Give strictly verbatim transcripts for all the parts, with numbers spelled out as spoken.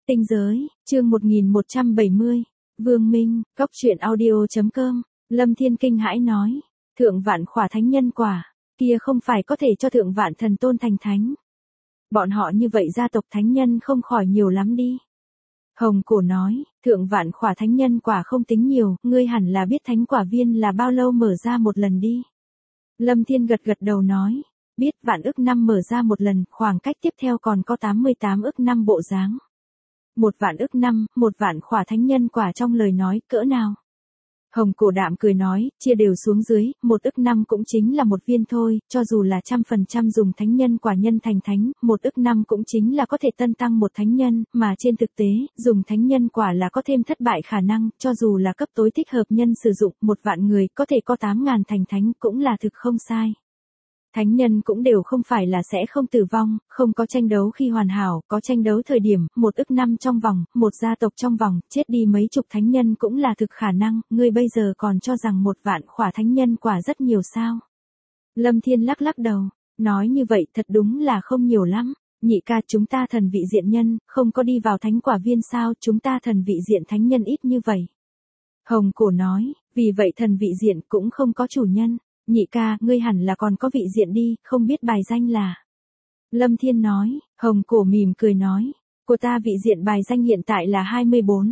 Tinh giới, chương một nghìn một trăm bảy mươi. Vương Minh, Cốc truyện audio.com. Lâm Thiên kinh hãi nói. Thượng vạn khỏa thánh nhân quả, kia không phải có thể cho thượng vạn thần tôn thành thánh. Bọn họ như vậy gia tộc thánh nhân không khỏi nhiều lắm đi. Hồng Cổ nói, thượng vạn khỏa thánh nhân quả không tính nhiều, ngươi hẳn là biết thánh quả viên là bao lâu mở ra một lần đi. Lâm Thiên gật gật đầu nói, biết vạn ức năm mở ra một lần, khoảng cách tiếp theo còn có tám mươi tám ức năm bộ dáng. Một vạn ức năm, một vạn khỏa thánh nhân quả trong lời nói, cỡ nào? Hồng Cổ đạm cười nói, chia đều xuống dưới, một ức năm cũng chính là một viên thôi, cho dù là trăm phần trăm dùng thánh nhân quả nhân thành thánh, một ức năm cũng chính là có thể tân tăng một thánh nhân, mà trên thực tế, dùng thánh nhân quả là có thêm thất bại khả năng, cho dù là cấp tối thích hợp nhân sử dụng, một vạn người có thể có tám ngàn thành thánh cũng là thực không sai. Thánh nhân cũng đều không phải là sẽ không tử vong, không có tranh đấu khi hoàn hảo, có tranh đấu thời điểm, một ức năm trong vòng, một gia tộc trong vòng, chết đi mấy chục thánh nhân cũng là thực khả năng, ngươi bây giờ còn cho rằng một vạn khỏa thánh nhân quả rất nhiều sao. Lâm Thiên lắc lắc đầu, nói như vậy thật đúng là không nhiều lắm, nhị ca chúng ta thần vị diện nhân, không có đi vào thánh quả viên sao, chúng ta thần vị diện thánh nhân ít như vậy. Hồng Cổ nói, vì vậy thần vị diện cũng không có chủ nhân. Nhị ca, ngươi hẳn là còn có vị diện đi, không biết bài danh là. Lâm Thiên nói, Hồng Cổ mỉm cười nói, của ta vị diện bài danh hiện tại là hai mươi bốn.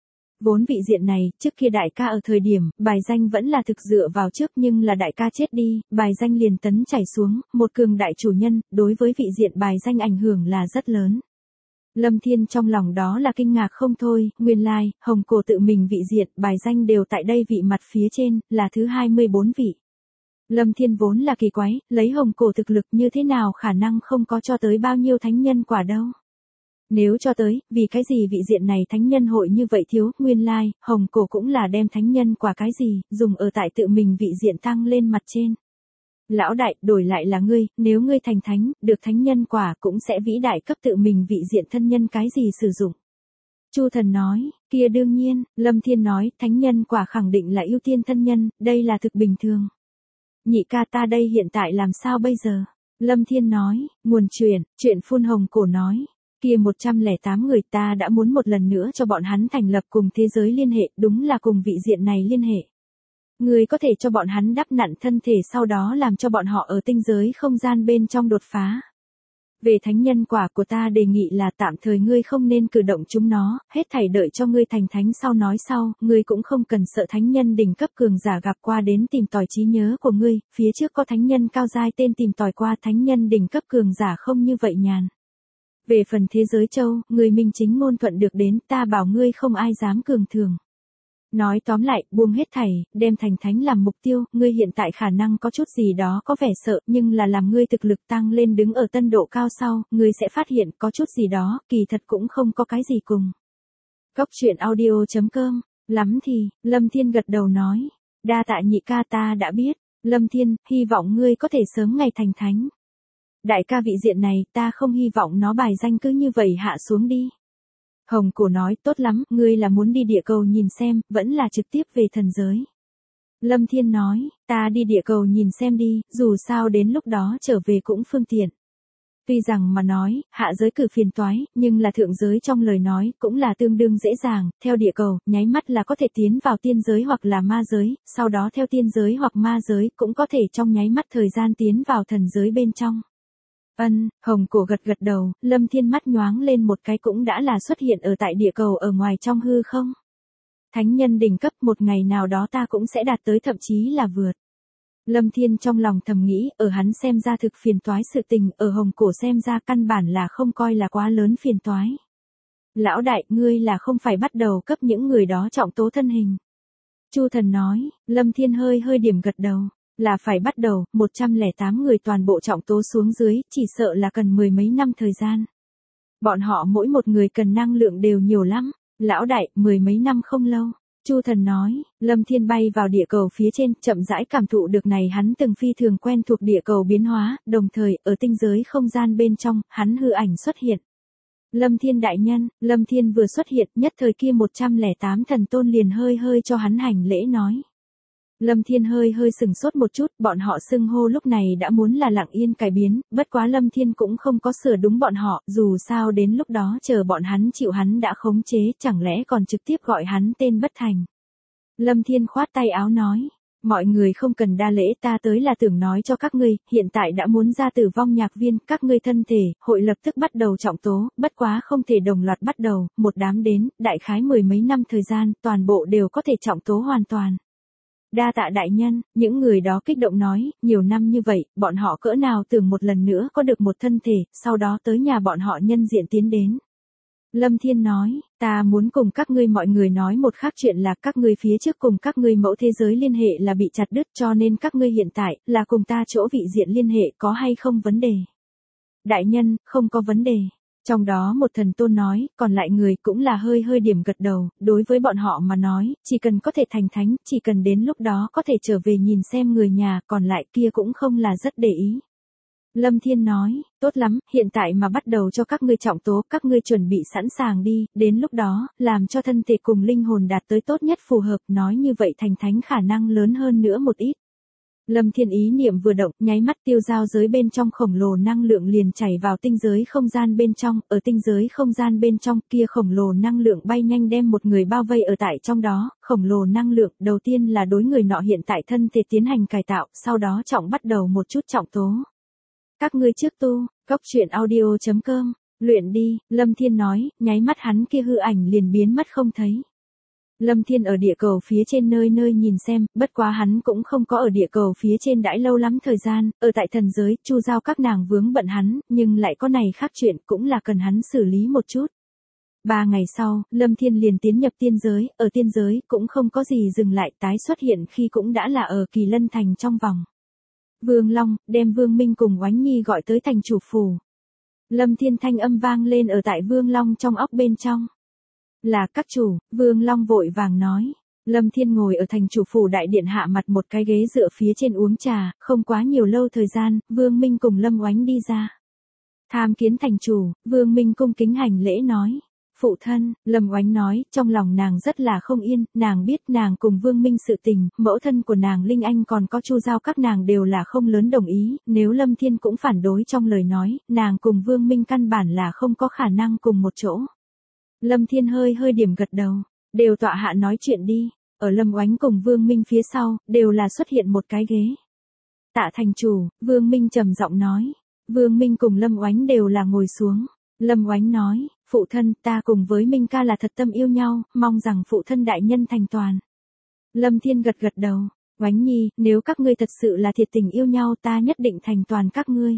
Vốn vị diện này, trước kia đại ca ở thời điểm, bài danh vẫn là thực dựa vào trước nhưng là đại ca chết đi, bài danh liền tấn chảy xuống, một cường đại chủ nhân, đối với vị diện bài danh ảnh hưởng là rất lớn. Lâm Thiên trong lòng đó là kinh ngạc không thôi, nguyên lai, like, Hồng Cổ tự mình vị diện, bài danh đều tại đây vị mặt phía trên, là thứ hai mươi bốn vị. Lâm Thiên vốn là kỳ quái, lấy Hồng Cổ thực lực như thế nào khả năng không có cho tới bao nhiêu thánh nhân quả đâu. Nếu cho tới, vì cái gì vị diện này thánh nhân hội như vậy thiếu, nguyên lai, like, Hồng Cổ cũng là đem thánh nhân quả cái gì, dùng ở tại tự mình vị diện tăng lên mặt trên. Lão đại, đổi lại là ngươi, nếu ngươi thành thánh, được thánh nhân quả cũng sẽ vĩ đại cấp tự mình vị diện thân nhân cái gì sử dụng. Chu Thần nói, kia đương nhiên, Lâm Thiên nói, thánh nhân quả khẳng định là ưu tiên thân nhân, đây là thực bình thường. Nhị ca ta đây hiện tại làm sao bây giờ? Lâm Thiên nói, nguồn truyền, chuyện phun Hồng Cổ nói, kia một trăm lẻ tám người ta đã muốn một lần nữa cho bọn hắn thành lập cùng thế giới liên hệ, đúng là cùng vị diện này liên hệ. Người có thể cho bọn hắn đắp nặn thân thể sau đó làm cho bọn họ ở tinh giới không gian bên trong đột phá. Về thánh nhân quả của ta đề nghị là tạm thời ngươi không nên cử động chúng nó, hết thảy đợi cho ngươi thành thánh sau nói sau, ngươi cũng không cần sợ thánh nhân đỉnh cấp cường giả gặp qua đến tìm tòi trí nhớ của ngươi, phía trước có thánh nhân cao giai tên tìm tòi qua thánh nhân đỉnh cấp cường giả không như vậy nhàn. Về phần thế giới châu, ngươi minh chính ngôn thuận được đến, ta bảo ngươi không ai dám cường thường. Nói tóm lại, buông hết thảy, đem thành thánh làm mục tiêu, ngươi hiện tại khả năng có chút gì đó có vẻ sợ, nhưng là làm ngươi thực lực tăng lên đứng ở tân độ cao sau, ngươi sẽ phát hiện có chút gì đó, kỳ thật cũng không có cái gì cùng. Cốc truyện audio.com, lắm thì, Lâm Thiên gật đầu nói, đa tạ nhị ca ta đã biết, Lâm Thiên, hy vọng ngươi có thể sớm ngày thành thánh. Đại ca vị diện này, ta không hy vọng nó bài danh cứ như vậy hạ xuống đi. Hồng Cổ nói, tốt lắm, ngươi là muốn đi địa cầu nhìn xem, vẫn là trực tiếp về thần giới. Lâm Thiên nói, ta đi địa cầu nhìn xem đi, dù sao đến lúc đó trở về cũng phương tiện. Tuy rằng mà nói, hạ giới cử phiền toái, nhưng là thượng giới trong lời nói, cũng là tương đương dễ dàng, theo địa cầu, nháy mắt là có thể tiến vào tiên giới hoặc là ma giới, sau đó theo tiên giới hoặc ma giới, cũng có thể trong nháy mắt thời gian tiến vào thần giới bên trong. Ân, Hồng Cổ gật gật đầu, Lâm Thiên mắt nhoáng lên một cái cũng đã là xuất hiện ở tại địa cầu ở ngoài trong hư không. Thánh nhân đỉnh cấp một ngày nào đó ta cũng sẽ đạt tới thậm chí là vượt. Lâm Thiên trong lòng thầm nghĩ, ở hắn xem ra thực phiền toái sự tình, ở Hồng Cổ xem ra căn bản là không coi là quá lớn phiền toái. Lão đại, ngươi là không phải bắt đầu cấp những người đó trọng tố thân hình. Chu Thần nói, Lâm Thiên hơi hơi điểm gật đầu. Là phải bắt đầu, một trăm lẻ tám người toàn bộ trọng tố xuống dưới, chỉ sợ là cần mười mấy năm thời gian. Bọn họ mỗi một người cần năng lượng đều nhiều lắm, lão đại, mười mấy năm không lâu. Chu Thần nói, Lâm Thiên bay vào địa cầu phía trên, chậm rãi cảm thụ được này hắn từng phi thường quen thuộc địa cầu biến hóa, đồng thời, ở tinh giới không gian bên trong, hắn hư ảnh xuất hiện. Lâm Thiên đại nhân, Lâm Thiên vừa xuất hiện, nhất thời kia một trăm lẻ tám thần tôn liền hơi hơi cho hắn hành lễ nói. Lâm Thiên hơi hơi sừng sốt một chút, bọn họ xưng hô lúc này đã muốn là lặng yên cải biến, bất quá Lâm Thiên cũng không có sửa đúng bọn họ, dù sao đến lúc đó chờ bọn hắn chịu hắn đã khống chế, chẳng lẽ còn trực tiếp gọi hắn tên bất thành. Lâm Thiên khoát tay áo nói, mọi người không cần đa lễ, ta tới là tưởng nói cho các ngươi, hiện tại đã muốn ra tử vong nhạc viên, các ngươi thân thể, hội lập tức bắt đầu trọng tố, bất quá không thể đồng loạt bắt đầu, một đám đến, đại khái mười mấy năm thời gian, toàn bộ đều có thể trọng tố hoàn toàn. Đa tạ đại nhân, những người đó kích động nói, nhiều năm như vậy, bọn họ cỡ nào tưởng một lần nữa có được một thân thể, sau đó tới nhà bọn họ nhân diện tiến đến. Lâm Thiên nói, ta muốn cùng các ngươi mọi người nói một khác chuyện là các ngươi phía trước cùng các ngươi mẫu thế giới liên hệ là bị chặt đứt cho nên các ngươi hiện tại là cùng ta chỗ vị diện liên hệ có hay không vấn đề. Đại nhân, không có vấn đề. Trong đó một thần tôn nói, còn lại người cũng là hơi hơi điểm gật đầu, đối với bọn họ mà nói, chỉ cần có thể thành thánh, chỉ cần đến lúc đó có thể trở về nhìn xem người nhà, còn lại kia cũng không là rất để ý. Lâm Thiên nói, tốt lắm, hiện tại mà bắt đầu cho các ngươi trọng tố, các ngươi chuẩn bị sẵn sàng đi, đến lúc đó, làm cho thân thể cùng linh hồn đạt tới tốt nhất phù hợp, nói như vậy thành thánh khả năng lớn hơn nữa một ít. Lâm Thiên ý niệm vừa động, nháy mắt tiêu giao giới bên trong khổng lồ năng lượng liền chảy vào tinh giới không gian bên trong, ở tinh giới không gian bên trong kia khổng lồ năng lượng bay nhanh đem một người bao vây ở tại trong đó, khổng lồ năng lượng đầu tiên là đối người nọ hiện tại thân thể tiến hành cải tạo, sau đó trọng bắt đầu một chút trọng tố. Các ngươi trước tu, cốc truyện audio chấm com, luyện đi, Lâm Thiên nói, nháy mắt hắn kia hư ảnh liền biến mất không thấy. Lâm Thiên ở địa cầu phía trên nơi nơi nhìn xem, bất quá hắn cũng không có ở địa cầu phía trên đãi lâu lắm thời gian, ở tại thần giới, Chu Giao các nàng vướng bận hắn, nhưng lại có này khác chuyện cũng là cần hắn xử lý một chút. Ba ngày sau, Lâm Thiên liền tiến nhập tiên giới, ở tiên giới cũng không có gì dừng lại, tái xuất hiện khi cũng đã là ở Kỳ Lân Thành trong vòng. Vương Long, đem Vương Minh cùng Oánh Nhi gọi tới thành chủ phủ. Lâm Thiên thanh âm vang lên ở tại Vương Long trong óc bên trong. Là các chủ, Vương Long vội vàng nói. Lâm Thiên ngồi ở thành chủ phủ đại điện hạ mặt một cái ghế dựa phía trên uống trà, không quá nhiều lâu thời gian, Vương Minh cùng Lâm Oánh đi ra. Tham kiến thành chủ, Vương Minh cung kính hành lễ nói. Phụ thân, Lâm Oánh nói, trong lòng nàng rất là không yên, nàng biết nàng cùng Vương Minh sự tình, mẫu thân của nàng Linh Anh còn có Chu Giao các nàng đều là không lớn đồng ý, nếu Lâm Thiên cũng phản đối trong lời nói, nàng cùng Vương Minh căn bản là không có khả năng cùng một chỗ. Lâm Thiên hơi hơi điểm gật đầu, đều tọa hạ nói chuyện đi, ở Lâm Oánh cùng Vương Minh phía sau, đều là xuất hiện một cái ghế. Tạ thành chủ, Vương Minh trầm giọng nói, Vương Minh cùng Lâm Oánh đều là ngồi xuống. Lâm Oánh nói, phụ thân, ta cùng với Minh ca là thật tâm yêu nhau, mong rằng phụ thân đại nhân thành toàn. Lâm Thiên gật gật đầu, Oánh Nhi, nếu các ngươi thật sự là thiệt tình yêu nhau ta nhất định thành toàn các ngươi.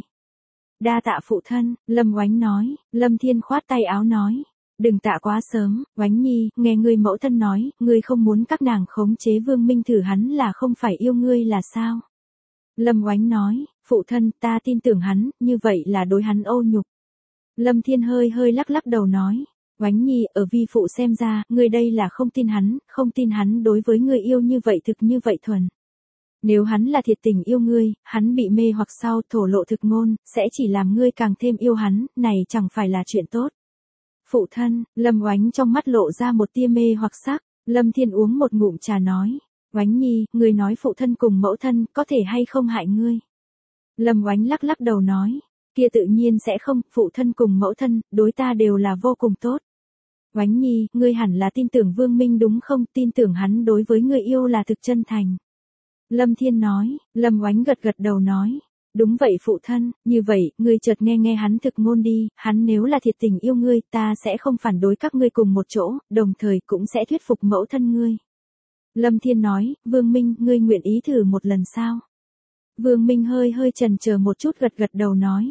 Đa tạ phụ thân, Lâm Oánh nói, Lâm Thiên khoát tay áo nói, đừng tạ quá sớm, Oánh Nhi, nghe ngươi mẫu thân nói, ngươi không muốn các nàng khống chế Vương Minh thử hắn là không phải yêu ngươi là sao? Lâm Oánh nói, phụ thân, ta tin tưởng hắn, như vậy là đối hắn ô nhục. Lâm Thiên hơi hơi lắc lắc đầu nói, Oánh Nhi, ở vi phụ xem ra, ngươi đây là không tin hắn, không tin hắn đối với ngươi yêu như vậy thực như vậy thuần. Nếu hắn là thiệt tình yêu ngươi, hắn bị mê hoặc sau thổ lộ thực ngôn, sẽ chỉ làm ngươi càng thêm yêu hắn, này chẳng phải là chuyện tốt. Phụ thân, Lâm Oánh trong mắt lộ ra một tia mê hoặc sắc, Lâm Thiên uống một ngụm trà nói, Oánh Nhi, ngươi nói phụ thân cùng mẫu thân, có thể hay không hại ngươi. Lâm Oánh lắc lắc đầu nói, kia tự nhiên sẽ không, phụ thân cùng mẫu thân, đối ta đều là vô cùng tốt. Oánh Nhi, ngươi hẳn là tin tưởng Vương Minh đúng không, tin tưởng hắn đối với ngươi yêu là thực chân thành. Lâm Thiên nói, Lâm Oánh gật gật đầu nói, đúng vậy phụ thân, như vậy, ngươi chợt nghe nghe hắn thực ngôn đi, hắn nếu là thiệt tình yêu ngươi, ta sẽ không phản đối các ngươi cùng một chỗ, đồng thời cũng sẽ thuyết phục mẫu thân ngươi. Lâm Thiên nói, Vương Minh, ngươi nguyện ý thử một lần sao? Vương Minh hơi hơi chần chờ một chút gật gật đầu nói.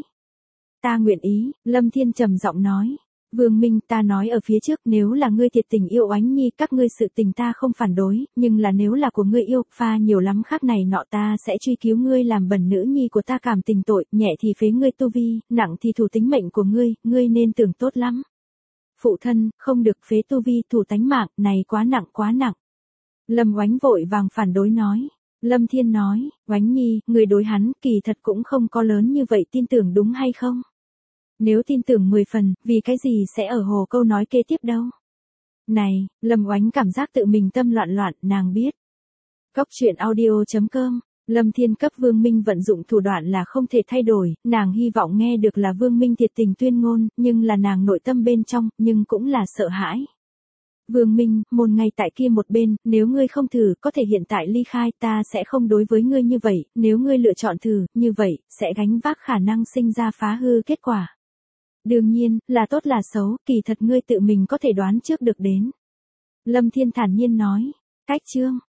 Ta nguyện ý, Lâm Thiên trầm giọng nói. Vương Minh, ta nói ở phía trước, nếu là ngươi thiệt tình yêu Oánh Nhi, các ngươi sự tình ta không phản đối, nhưng là nếu là của ngươi yêu, pha nhiều lắm khác này nọ ta sẽ truy cứu ngươi làm bẩn nữ nhi của ta cảm tình tội, nhẹ thì phế ngươi tu vi, nặng thì thủ tính mệnh của ngươi, ngươi nên tưởng tốt lắm. Phụ thân, không được phế tu vi, thủ tánh mạng, này quá nặng quá nặng. Lâm Oánh vội vàng phản đối nói. Lâm Thiên nói, Oánh Nhi, người đối hắn, kỳ thật cũng không có lớn như vậy tin tưởng đúng hay không? Nếu tin tưởng mười phần, vì cái gì sẽ ở hồ câu nói kế tiếp đâu? Này, Lâm Oánh cảm giác tự mình tâm loạn loạn, nàng biết. Cốc truyện audio chấm com. Lâm Thiên cấp Vương Minh vận dụng thủ đoạn là không thể thay đổi, nàng hy vọng nghe được là Vương Minh thiệt tình tuyên ngôn, nhưng là nàng nội tâm bên trong, nhưng cũng là sợ hãi. Vương Minh, một ngày tại kia một bên, nếu ngươi không thử, có thể hiện tại ly khai, ta sẽ không đối với ngươi như vậy, nếu ngươi lựa chọn thử, như vậy, sẽ gánh vác khả năng sinh ra phá hư kết quả. Đương nhiên, là tốt là xấu, kỳ thật ngươi tự mình có thể đoán trước được đến. Lâm Thiên thản nhiên nói, cách chương.